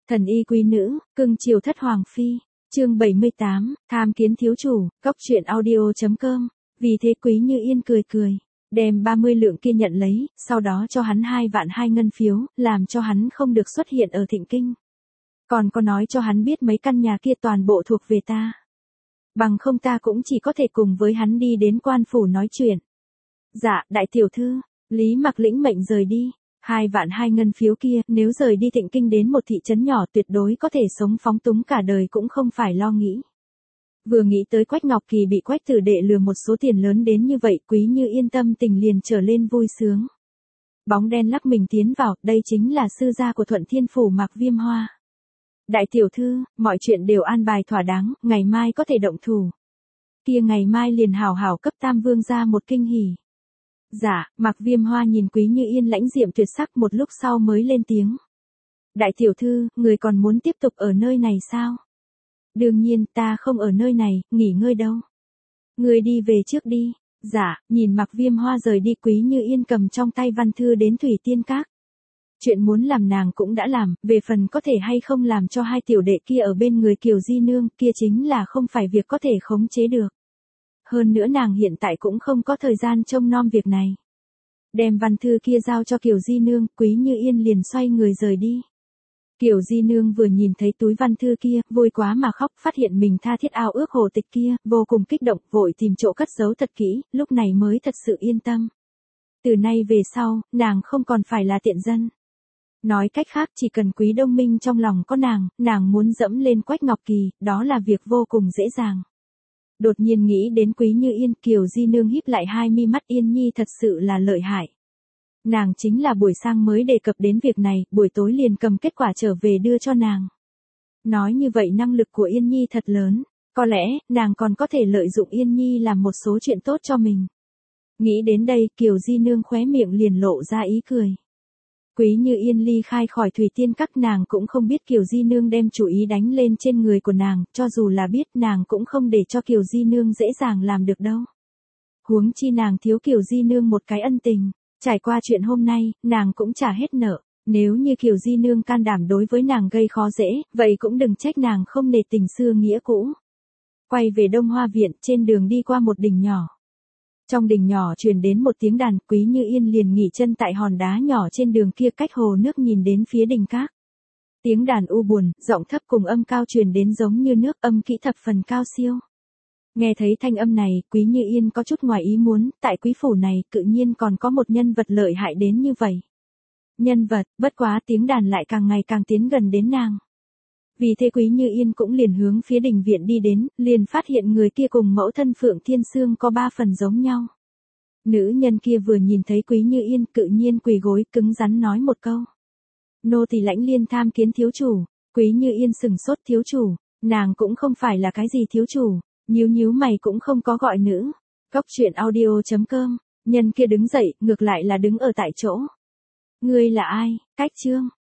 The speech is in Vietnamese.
Thần y quý nữ, cưng chiều thất hoàng phi. Chương 78, tham kiến thiếu chủ, góc truyện audio.com. Vì thế Quý Như Yên cười cười, đem 30 lượng kia nhận lấy, sau đó cho hắn 2 vạn 2 ngân phiếu, làm cho hắn không được xuất hiện ở Thịnh Kinh. Còn có nói cho hắn biết mấy căn nhà kia toàn bộ thuộc về ta. Bằng không ta cũng chỉ có thể cùng với hắn đi đến quan phủ nói chuyện. Dạ, đại tiểu thư, Lý Mặc lĩnh mệnh rời đi. 2 vạn 2 ngân phiếu kia, nếu rời đi Thịnh Kinh đến một thị trấn nhỏ tuyệt đối có thể sống phóng túng cả đời cũng không phải lo nghĩ. Vừa nghĩ tới Quách Ngọc Kỳ bị Quách Tử Đệ lừa một số tiền lớn đến như vậy, Quý Như Yên tâm tình liền trở lên vui sướng. Bóng đen lắc mình tiến vào, đây chính là sư gia của Thuận Thiên Phủ Mạc Viêm Hoa. Đại tiểu thư, mọi chuyện đều an bài thỏa đáng, ngày mai có thể động thủ. Kia ngày mai liền hào hào cấp Tam Vương gia một kinh hỉ. Dạ, Mạc Viêm Hoa nhìn Quý Như Yên lãnh diệm tuyệt sắc một lúc sau mới lên tiếng. Đại tiểu thư, người còn muốn tiếp tục ở nơi này sao? Đương nhiên, ta không ở nơi này, nghỉ ngơi đâu. Người đi về trước đi. Dạ, nhìn Mạc Viêm Hoa rời đi, Quý Như Yên cầm trong tay văn thư đến Thủy Tiên Các. Chuyện muốn làm nàng cũng đã làm, về phần có thể hay không làm cho hai tiểu đệ kia ở bên người Kiều Di Nương kia chính là không phải việc có thể khống chế được. Hơn nữa nàng hiện tại cũng không có thời gian trông nom việc này. Đem văn thư kia giao cho Kiều Di Nương, Quý Như Yên liền xoay người rời đi. Kiều Di Nương vừa nhìn thấy túi văn thư kia, vui quá mà khóc, phát hiện mình tha thiết ao ước hồ tịch kia, vô cùng kích động, vội tìm chỗ cất giấu thật kỹ, lúc này mới thật sự yên tâm. Từ nay về sau, nàng không còn phải là tiện dân. Nói cách khác, chỉ cần Quý Đông Minh trong lòng có nàng muốn dẫm lên Quách Ngọc Kỳ, đó là việc vô cùng dễ dàng. Đột nhiên nghĩ đến Quý Như Yên, Kiều Di Nương híp lại hai mi mắt, Yên Nhi thật sự là lợi hại. Nàng chính là buổi sáng mới đề cập đến việc này, buổi tối liền cầm kết quả trở về đưa cho nàng. Nói như vậy năng lực của Yên Nhi thật lớn, có lẽ, nàng còn có thể lợi dụng Yên Nhi làm một số chuyện tốt cho mình. Nghĩ đến đây, Kiều Di Nương khóe miệng liền lộ ra ý cười. Quý Như Yên ly khai khỏi Thủy Tiên Các, nàng cũng không biết Kiều Di Nương đem chủ ý đánh lên trên người của nàng, cho dù là biết nàng cũng không để cho Kiều Di Nương dễ dàng làm được đâu. Huống chi nàng thiếu Kiều Di Nương một cái ân tình, trải qua chuyện hôm nay, nàng cũng trả hết nợ, nếu như Kiều Di Nương can đảm đối với nàng gây khó dễ, vậy cũng đừng trách nàng không nể tình xưa nghĩa cũ. Quay về Đông Hoa Viện, trên đường đi qua một đình nhỏ. Trong đình nhỏ truyền đến một tiếng đàn, Quý Như Yên liền nghỉ chân tại hòn đá nhỏ trên đường kia cách hồ nước nhìn đến phía đình các. Tiếng đàn u buồn, giọng thấp cùng âm cao truyền đến giống như nước, âm kỹ thập phần cao siêu. Nghe thấy thanh âm này, Quý Như Yên có chút ngoài ý muốn, tại quý phủ này, tự nhiên còn có một nhân vật lợi hại đến như vậy. Nhân vật, bất quá tiếng đàn lại càng ngày càng tiến gần đến nàng. Vì thế Quý Như Yên cũng liền hướng phía đình viện đi đến, liền phát hiện người kia cùng mẫu thân Phượng Thiên Sương có 3 phần giống nhau. Nữ nhân kia vừa nhìn thấy Quý Như Yên, tự nhiên quỳ gối, cứng rắn nói một câu. Nô tỳ Lãnh Liên tham kiến thiếu chủ. Quý Như Yên sừng sốt, thiếu chủ, nàng cũng không phải là cái gì thiếu chủ, nhíu mày cũng không có gọi nữ. Góc truyện audio.com, nhân kia đứng dậy, ngược lại là đứng ở tại chỗ. Ngươi là ai? Cách chương.